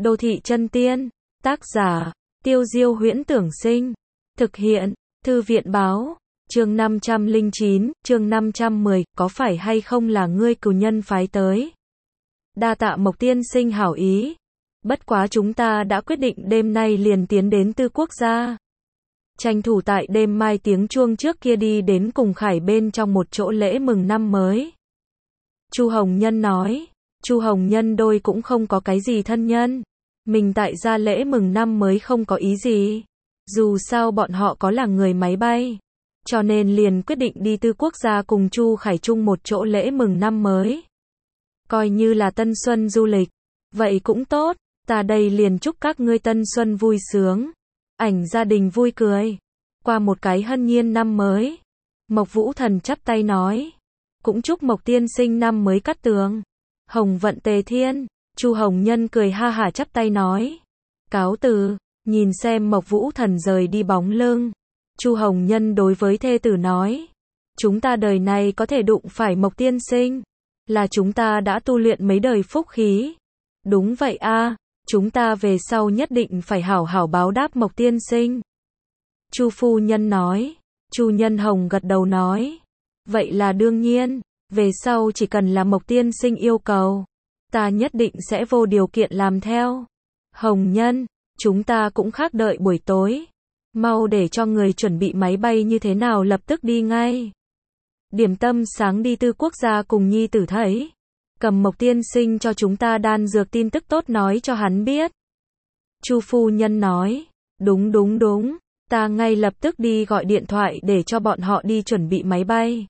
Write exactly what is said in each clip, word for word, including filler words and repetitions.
Đô thị chân tiên. Tác giả, Tiêu Diêu Huyễn Tưởng Sinh. Thực hiện, Thư viện Báo. Chương năm trăm lẻ chín, chương năm trăm mười, có phải hay không là ngươi cửu nhân phái tới? Đa tạ Mộc tiên sinh hảo ý. Bất quá chúng ta đã quyết định đêm nay liền tiến đến Tư Quốc gia. Tranh thủ tại đêm mai tiếng chuông trước kia đi đến cùng Khải bên trong một chỗ lễ mừng năm mới. Chu Hồng Nhân nói. Chu Hồng Nhân đôi cũng không có cái gì thân nhân. Mình tại gia lễ mừng năm mới không có ý gì. Dù sao bọn họ có là người máy bay. Cho nên liền quyết định đi Tư Quốc gia cùng Chu Khải chung một chỗ lễ mừng năm mới. Coi như là tân xuân du lịch. Vậy cũng tốt, ta đây liền chúc các ngươi tân xuân vui sướng. Ảnh gia đình vui cười. Qua một cái hân nhiên năm mới. Mộc Vũ Thần chắp tay nói. Cũng chúc Mộc tiên sinh năm mới cát tường. Hồng vận tề thiên. Chu Hồng Nhân cười ha hả chắp tay nói. Cáo từ. Nhìn xem Mộc Vũ Thần rời đi bóng lưng. Chu Hồng Nhân đối với thê tử nói. Chúng ta đời này có thể đụng phải Mộc tiên sinh. Là chúng ta đã tu luyện mấy đời phúc khí. Đúng vậy a, chúng ta về sau nhất định phải hảo hảo báo đáp Mộc tiên sinh. Chu phu nhân nói. Chu Nhân Hồng gật đầu nói. Vậy là đương nhiên, về sau chỉ cần là Mộc tiên sinh yêu cầu, ta nhất định sẽ vô điều kiện làm theo. Hồng Nhân, chúng ta cũng khác đợi buổi tối. Mau để cho người chuẩn bị máy bay như thế nào lập tức đi ngay. Điểm tâm sáng đi Tư Quốc gia cùng nhi tử thấy. Cầm Mộc tiên sinh cho chúng ta đan dược tin tức tốt nói cho hắn biết. Chu phu nhân nói. Đúng đúng đúng, ta ngay lập tức đi gọi điện thoại để cho bọn họ đi chuẩn bị máy bay.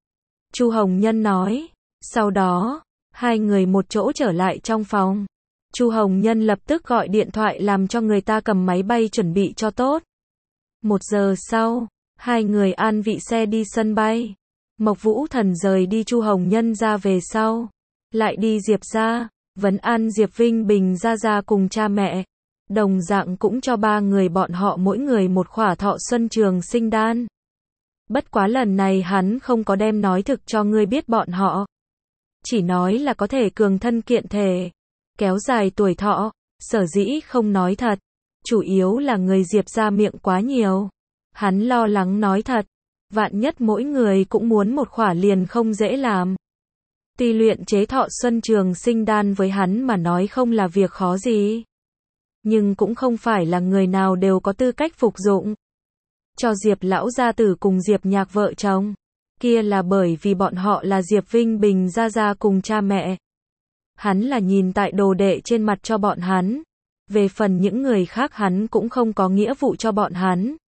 Chu Hồng Nhân nói. Sau đó, hai người một chỗ trở lại trong phòng. Chu Hồng Nhân lập tức gọi điện thoại làm cho người ta cầm máy bay chuẩn bị cho tốt. Một giờ sau, hai người an vị xe đi sân bay. Mộc Vũ Thần rời đi Chu Hồng Nhân ra về sau. Lại đi Diệp ra, vấn an Diệp Vinh Bình ra ra cùng cha mẹ. Đồng dạng cũng cho ba người bọn họ mỗi người một khỏa thọ xuân trường sinh đan. Bất quá lần này hắn không có đem nói thực cho ngươi biết bọn họ. Chỉ nói là có thể cường thân kiện thể, kéo dài tuổi thọ, sở dĩ không nói thật. Chủ yếu là người Diệp ra miệng quá nhiều. Hắn lo lắng nói thật. Vạn nhất mỗi người cũng muốn một khỏa liền không dễ làm. Tuy luyện chế thọ xuân trường sinh đan với hắn mà nói không là việc khó gì. Nhưng cũng không phải là người nào đều có tư cách phục dụng. Cho Diệp lão gia tử cùng Diệp Nhạc vợ chồng. Kia là bởi vì bọn họ là Diệp Vinh Bình gia gia cùng cha mẹ. Hắn là nhìn tại đồ đệ trên mặt cho bọn hắn. Về phần những người khác hắn cũng không có nghĩa vụ cho bọn hắn.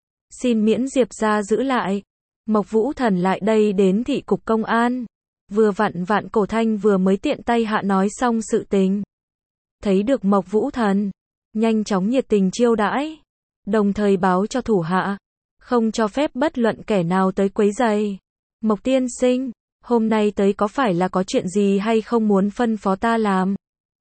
Xin miễn Diệp gia giữ lại. Mộc Vũ Thần lại đây đến thị cục công an. Vừa vặn Vạn Cổ Thanh vừa mới tiện tay hạ nói xong sự tình. Thấy được Mộc Vũ Thần, nhanh chóng nhiệt tình chiêu đãi. Đồng thời báo cho thủ hạ, không cho phép bất luận kẻ nào tới quấy rầy. Mộc tiên sinh, hôm nay tới có phải là có chuyện gì hay không muốn phân phó ta làm?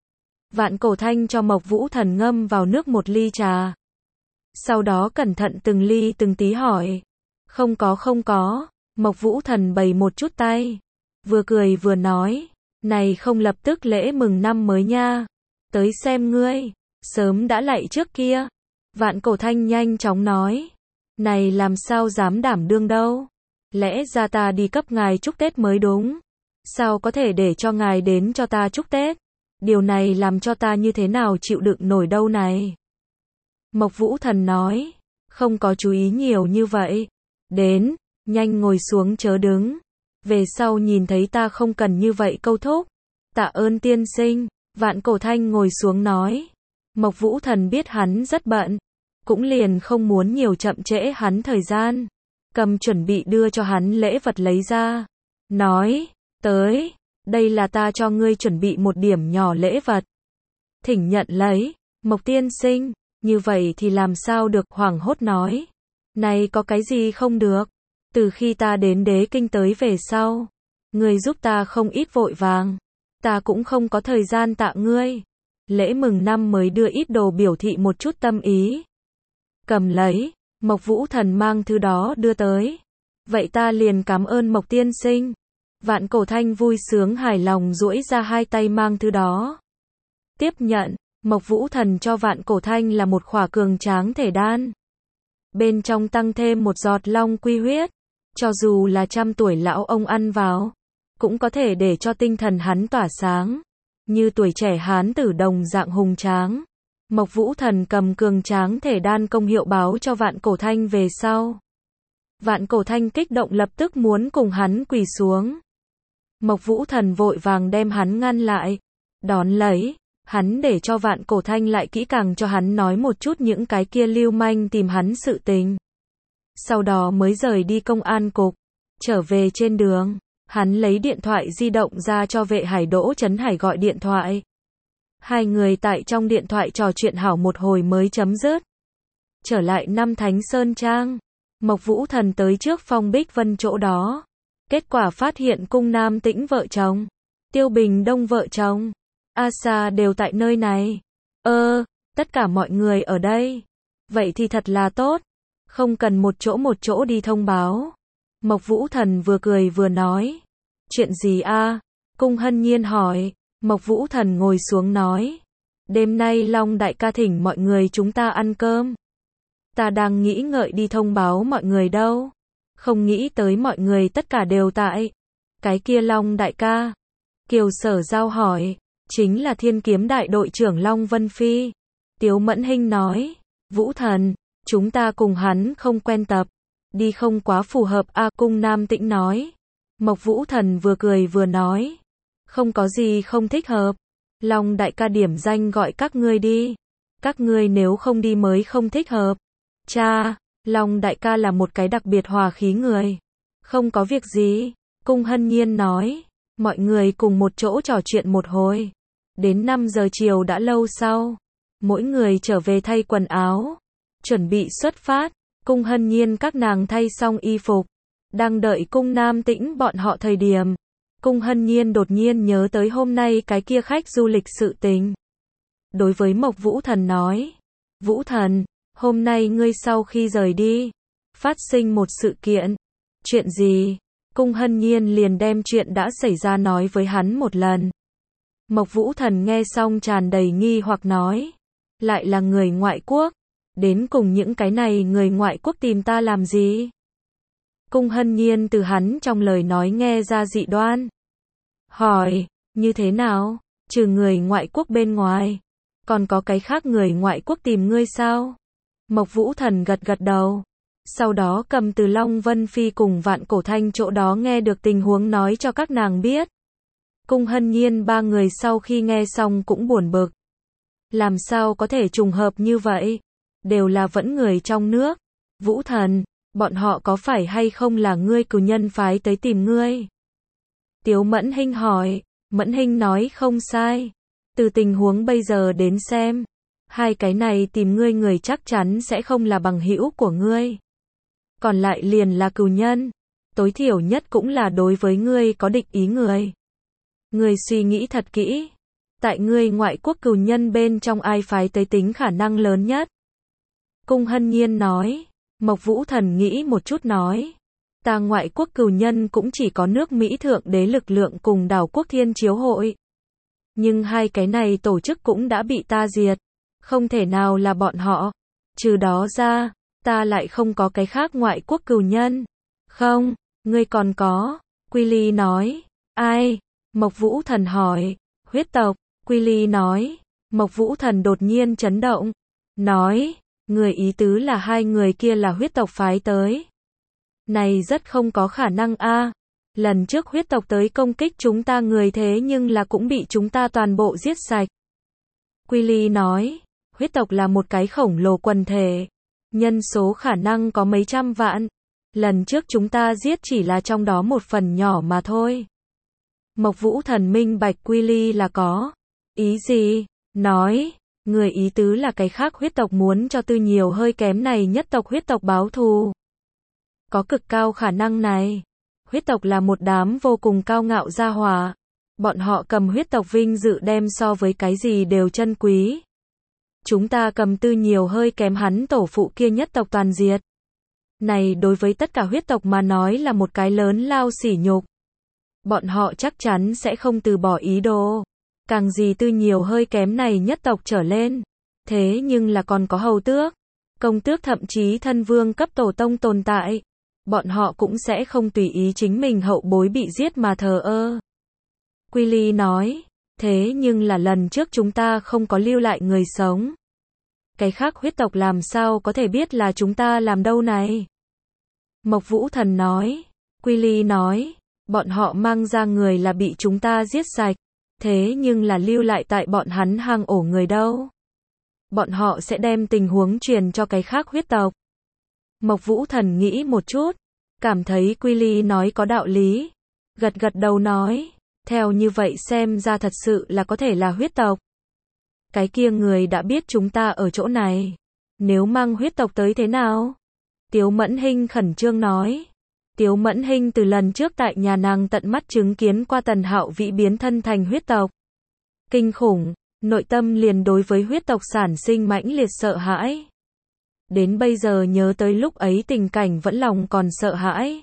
Vạn Cổ Thanh cho Mộc Vũ Thần ngâm vào nước một ly trà. Sau đó cẩn thận từng ly từng tí hỏi. Không có không có, Mộc Vũ Thần bày một chút tay. Vừa cười vừa nói, này không lập tức lễ mừng năm mới nha. Tới xem ngươi, sớm đã lạy trước kia. Vạn Cổ Thanh nhanh chóng nói, này làm sao dám đảm đương đâu. Lẽ ra ta đi cấp ngài chúc Tết mới đúng. Sao có thể để cho ngài đến cho ta chúc Tết. Điều này làm cho ta như thế nào chịu đựng nổi đâu này. Mộc Vũ Thần nói, không có chú ý nhiều như vậy. Đến, nhanh ngồi xuống chớ đứng. Về sau nhìn thấy ta không cần như vậy câu thúc. Tạ ơn tiên sinh. Vạn Cổ Thanh ngồi xuống nói. Mộc Vũ Thần biết hắn rất bận. Cũng liền không muốn nhiều chậm trễ hắn thời gian. Cầm chuẩn bị đưa cho hắn lễ vật lấy ra. Nói, tới, đây là ta cho ngươi chuẩn bị một điểm nhỏ lễ vật. Thỉnh nhận lấy. Mộc tiên sinh, như vậy thì làm sao được, hoảng hốt nói. Này có cái gì không được. Từ khi ta đến Đế Kinh tới về sau, ngươi giúp ta không ít vội vàng. Ta cũng không có thời gian tạ ngươi. Lễ mừng năm mới đưa ít đồ biểu thị một chút tâm ý. Cầm lấy, Mộc Vũ Thần mang thứ đó đưa tới. Vậy ta liền cảm ơn Mộc tiên sinh. Vạn Cổ Thanh vui sướng hài lòng duỗi ra hai tay mang thứ đó. Tiếp nhận, Mộc Vũ Thần cho Vạn Cổ Thanh là một khỏa cường tráng thể đan. Bên trong tăng thêm một giọt long quy huyết. Cho dù là trăm tuổi lão ông ăn vào, cũng có thể để cho tinh thần hắn tỏa sáng. Như tuổi trẻ hán tử đồng dạng hùng tráng. Mộc Vũ Thần cầm cường tráng thể đan công hiệu báo cho Vạn Cổ Thanh về sau. Vạn Cổ Thanh kích động lập tức muốn cùng hắn quỳ xuống. Mộc Vũ Thần vội vàng đem hắn ngăn lại. Đón lấy, hắn để cho Vạn Cổ Thanh lại kỹ càng cho hắn nói một chút những cái kia lưu manh tìm hắn sự tình. Sau đó mới rời đi công an cục. Trở về trên đường, hắn lấy điện thoại di động ra cho vệ hải Đỗ Chấn Hải gọi điện thoại. Hai người tại trong điện thoại trò chuyện hảo một hồi mới chấm dứt. Trở lại Năm Thánh Sơn Trang, Mộc Vũ Thần tới trước Phong Bích Vân chỗ đó. Kết quả phát hiện Cung Nam Tĩnh vợ chồng, Tiêu Bình Đông vợ chồng, A Sa đều tại nơi này. Ơ, tất cả mọi người ở đây. Vậy thì thật là tốt. Không cần một chỗ một chỗ đi thông báo. Mộc Vũ Thần vừa cười vừa nói. Chuyện gì a? Cung Hân Nhiên hỏi. Mộc Vũ Thần ngồi xuống nói. Đêm nay Long đại ca thỉnh mọi người chúng ta ăn cơm. Ta đang nghĩ ngợi đi thông báo mọi người đâu. Không nghĩ tới mọi người tất cả đều tại. Cái kia Long đại ca. Kiều Sở Giao hỏi. Chính là Thiên Kiếm đại đội trưởng Long Vân Phi. Tiếu Mẫn Hinh nói. Vũ Thần, chúng ta cùng hắn không quen tập. Đi không quá phù hợp a. Cung Nam Tĩnh nói. Mộc Vũ Thần vừa cười vừa nói. Không có gì không thích hợp. Long đại ca điểm danh gọi các ngươi đi. Các ngươi nếu không đi mới không thích hợp. Cha, Long đại ca là một cái đặc biệt hòa khí người. Không có việc gì. Cung Hân Nhiên nói. Mọi người cùng một chỗ trò chuyện một hồi. Đến năm giờ chiều đã lâu sau. Mỗi người trở về thay quần áo. Chuẩn bị xuất phát. Cung Hân Nhiên các nàng thay xong y phục. Đang đợi Cung Nam Tĩnh bọn họ thời điểm. Cung Hân Nhiên đột nhiên nhớ tới hôm nay cái kia khách du lịch sự tình. Đối với Mộc Vũ Thần nói. Vũ Thần, hôm nay ngươi sau khi rời đi. Phát sinh một sự kiện. Chuyện gì? Cung Hân Nhiên liền đem chuyện đã xảy ra nói với hắn một lần. Mộc Vũ Thần nghe xong tràn đầy nghi hoặc nói. Lại là người ngoại quốc. Đến cùng những cái này người ngoại quốc tìm ta làm gì? Cung Hân Nhiên từ hắn trong lời nói nghe ra dị đoan. Hỏi, như thế nào? Trừ người ngoại quốc bên ngoài, còn có cái khác người ngoại quốc tìm ngươi sao? Mộc Vũ Thần gật gật đầu. Sau đó cầm từ Long Vân Phi cùng Vạn Cổ Thanh chỗ đó nghe được tình huống nói cho các nàng biết. Cung Hân Nhiên ba người sau khi nghe xong cũng buồn bực. Làm sao có thể trùng hợp như vậy? Đều là vẫn người trong nước. Vũ Thần, bọn họ có phải hay không là ngươi cử nhân phái tới tìm ngươi? Tiếu Mẫn Hinh hỏi. Mẫn Hinh nói không sai. Từ tình huống bây giờ đến xem, hai cái này tìm ngươi người chắc chắn sẽ không là bằng hữu của ngươi. Còn lại liền là cừu nhân. Tối thiểu nhất cũng là đối với ngươi có địch ý người. Ngươi suy nghĩ thật kỹ. Tại ngươi ngoại quốc cừu nhân bên trong ai phái tới tính khả năng lớn nhất? Cung Hân Nhiên nói. Mộc Vũ Thần nghĩ một chút nói. Ta ngoại quốc cừu nhân cũng chỉ có nước Mỹ Thượng Đế lực lượng cùng Đảo Quốc Thiên Chiếu Hội. Nhưng hai cái này tổ chức cũng đã bị ta diệt. Không thể nào là bọn họ. Trừ đó ra, ta lại không có cái khác ngoại quốc cừu nhân. Không, ngươi còn có. Quy Ly nói. Ai? Mộc Vũ Thần hỏi. Huyết tộc. Quy Ly nói. Mộc Vũ Thần đột nhiên chấn động. Nói. Người ý tứ là hai người kia là huyết tộc phái tới. Này rất không có khả năng a. Lần trước huyết tộc tới công kích chúng ta người thế nhưng là cũng bị chúng ta toàn bộ giết sạch. Quy Ly nói. Huyết tộc là một cái khổng lồ quần thể. Nhân số khả năng có mấy trăm vạn. Lần trước chúng ta giết chỉ là trong đó một phần nhỏ mà thôi. Mộc Vũ Thần minh bạch Quy Ly là có ý gì? Nói. Người ý tứ là cái khác huyết tộc muốn cho tư nhiều hơi kém này nhất tộc huyết tộc báo thù. Có cực cao khả năng này. Huyết tộc là một đám vô cùng cao ngạo gia hỏa. Bọn họ cầm huyết tộc vinh dự đem so với cái gì đều chân quý. Chúng ta cầm tư nhiều hơi kém hắn tổ phụ kia nhất tộc toàn diệt. Này đối với tất cả huyết tộc mà nói là một cái lớn lao sỉ nhục. Bọn họ chắc chắn sẽ không từ bỏ ý đồ. Càng gì tư nhiều hơi kém này nhất tộc trở lên. Thế nhưng là còn có hầu tước, công tước thậm chí thân vương cấp tổ tông tồn tại. Bọn họ cũng sẽ không tùy ý chính mình hậu bối bị giết mà thờ ơ. Quy Ly nói, thế nhưng là lần trước chúng ta không có lưu lại người sống. Cái khác huyết tộc làm sao có thể biết là chúng ta làm đâu này? Mộc Vũ Thần nói, Quy Ly nói, bọn họ mang ra người là bị chúng ta giết sạch, thế nhưng là lưu lại tại bọn hắn hang ổ người đâu? Bọn họ sẽ đem tình huống truyền cho cái khác huyết tộc. Mộc Vũ Thần nghĩ một chút, cảm thấy Quy Ly nói có đạo lý, gật gật đầu nói, theo như vậy xem ra thật sự là có thể là huyết tộc. Cái kia người đã biết chúng ta ở chỗ này, nếu mang huyết tộc tới thế nào? Tiếu Mẫn Hinh khẩn trương nói. Tiếu Mẫn Hinh từ lần trước tại nhà nàng tận mắt chứng kiến qua Tần Hạo Vĩ biến thân thành huyết tộc. Kinh khủng, nội tâm liền đối với huyết tộc sản sinh mãnh liệt sợ hãi. Đến bây giờ nhớ tới lúc ấy tình cảnh vẫn lòng còn sợ hãi.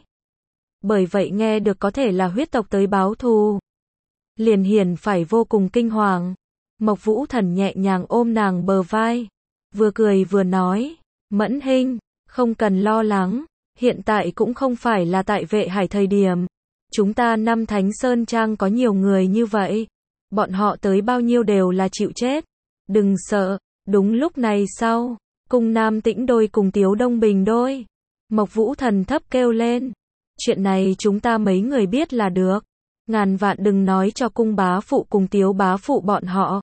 Bởi vậy nghe được có thể là huyết tộc tới báo thù, liền hiển phải vô cùng kinh hoàng. Mộc Vũ Thần nhẹ nhàng ôm nàng bờ vai, vừa cười vừa nói, Mẫn Hinh, không cần lo lắng, hiện tại cũng không phải là tại Vệ Hải thời điểm. Chúng ta năm Thánh Sơn Trang có nhiều người như vậy, bọn họ tới bao nhiêu đều là chịu chết. Đừng sợ, đúng lúc này sau, Cung Nam Tĩnh đôi cùng Tiếu Đông Bình đôi. Mộc Vũ Thần thấp kêu lên, chuyện này chúng ta mấy người biết là được. Ngàn vạn đừng nói cho Cung bá phụ cùng Tiếu bá phụ bọn họ.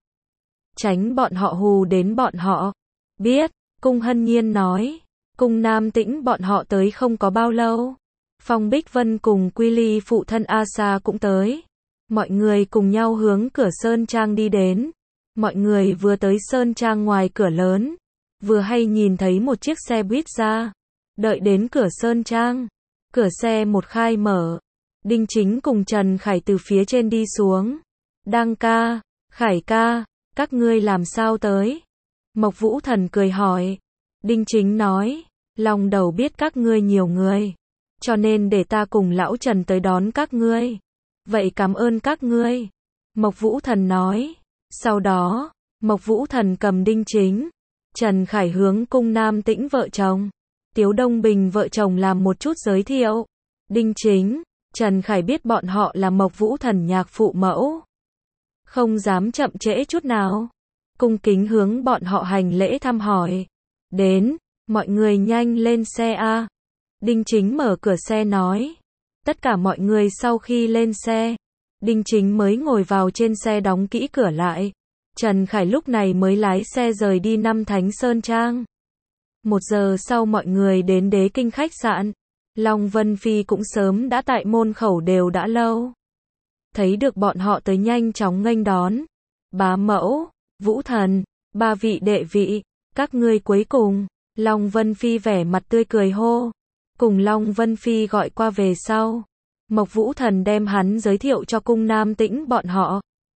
Tránh bọn họ hù đến bọn họ. Biết, Cung Hân Nhiên nói. Cung Nam Tĩnh bọn họ tới không có bao lâu. Phong Bích Vân cùng Quy Ly phụ thân A Sa cũng tới. Mọi người cùng nhau hướng cửa Sơn Trang đi đến. Mọi người vừa tới Sơn Trang ngoài cửa lớn, vừa hay nhìn thấy một chiếc xe buýt ra. Đợi đến cửa Sơn Trang, cửa xe một khai mở. Đinh Chính cùng Trần Khải từ phía trên đi xuống. Đăng ca, Khải ca, các ngươi làm sao tới? Mộc Vũ Thần cười hỏi. Đinh Chính nói, lòng đầu biết các ngươi nhiều người, cho nên để ta cùng lão Trần tới đón các ngươi. Vậy cảm ơn các ngươi. Mộc Vũ Thần nói. Sau đó, Mộc Vũ Thần cầm Đinh Chính, Trần Khải hướng Cung Nam Tĩnh vợ chồng, Tiếu Đông Bình vợ chồng làm một chút giới thiệu. Đinh Chính, Trần Khải biết bọn họ là Mộc Vũ Thần nhạc phụ mẫu, không dám chậm trễ chút nào, cung kính hướng bọn họ hành lễ thăm hỏi. Đến, mọi người nhanh lên xe a. Đinh Chính mở cửa xe nói. Tất cả mọi người sau khi lên xe, Đinh Chính mới ngồi vào trên xe đóng kỹ cửa lại. Trần Khải lúc này mới lái xe rời đi năm Thánh Sơn Trang. Một giờ sau mọi người đến Đế Kinh khách sạn. Long Vân Phi cũng sớm đã tại môn khẩu đều đã lâu. Thấy được bọn họ tới nhanh chóng nghênh đón. Bá mẫu, Vũ Thần, ba vị đệ vị, các ngươi cuối cùng. Long Vân Phi vẻ mặt tươi cười hô. Cùng Long Vân Phi gọi qua về sau. Mộc Vũ Thần đem hắn giới thiệu cho Cung Nam Tĩnh bọn họ.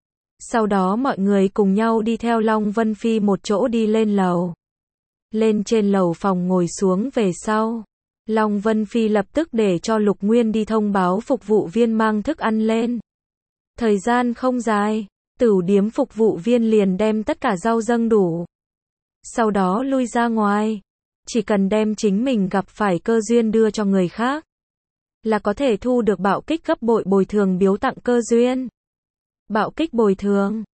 Sau đó mọi người cùng nhau đi theo Long Vân Phi một chỗ đi lên lầu. Lên trên lầu phòng ngồi xuống về sau. Long Vân Phi lập tức để cho Lục Nguyên đi thông báo phục vụ viên mang thức ăn lên. Thời gian không dài, tửu điếm phục vụ viên liền đem tất cả rau dâng đủ. Sau đó lui ra ngoài. Chỉ cần đem chính mình gặp phải cơ duyên đưa cho người khác, là có thể thu được bạo kích gấp bội bồi thường biếu tặng cơ duyên. Bạo kích bồi thường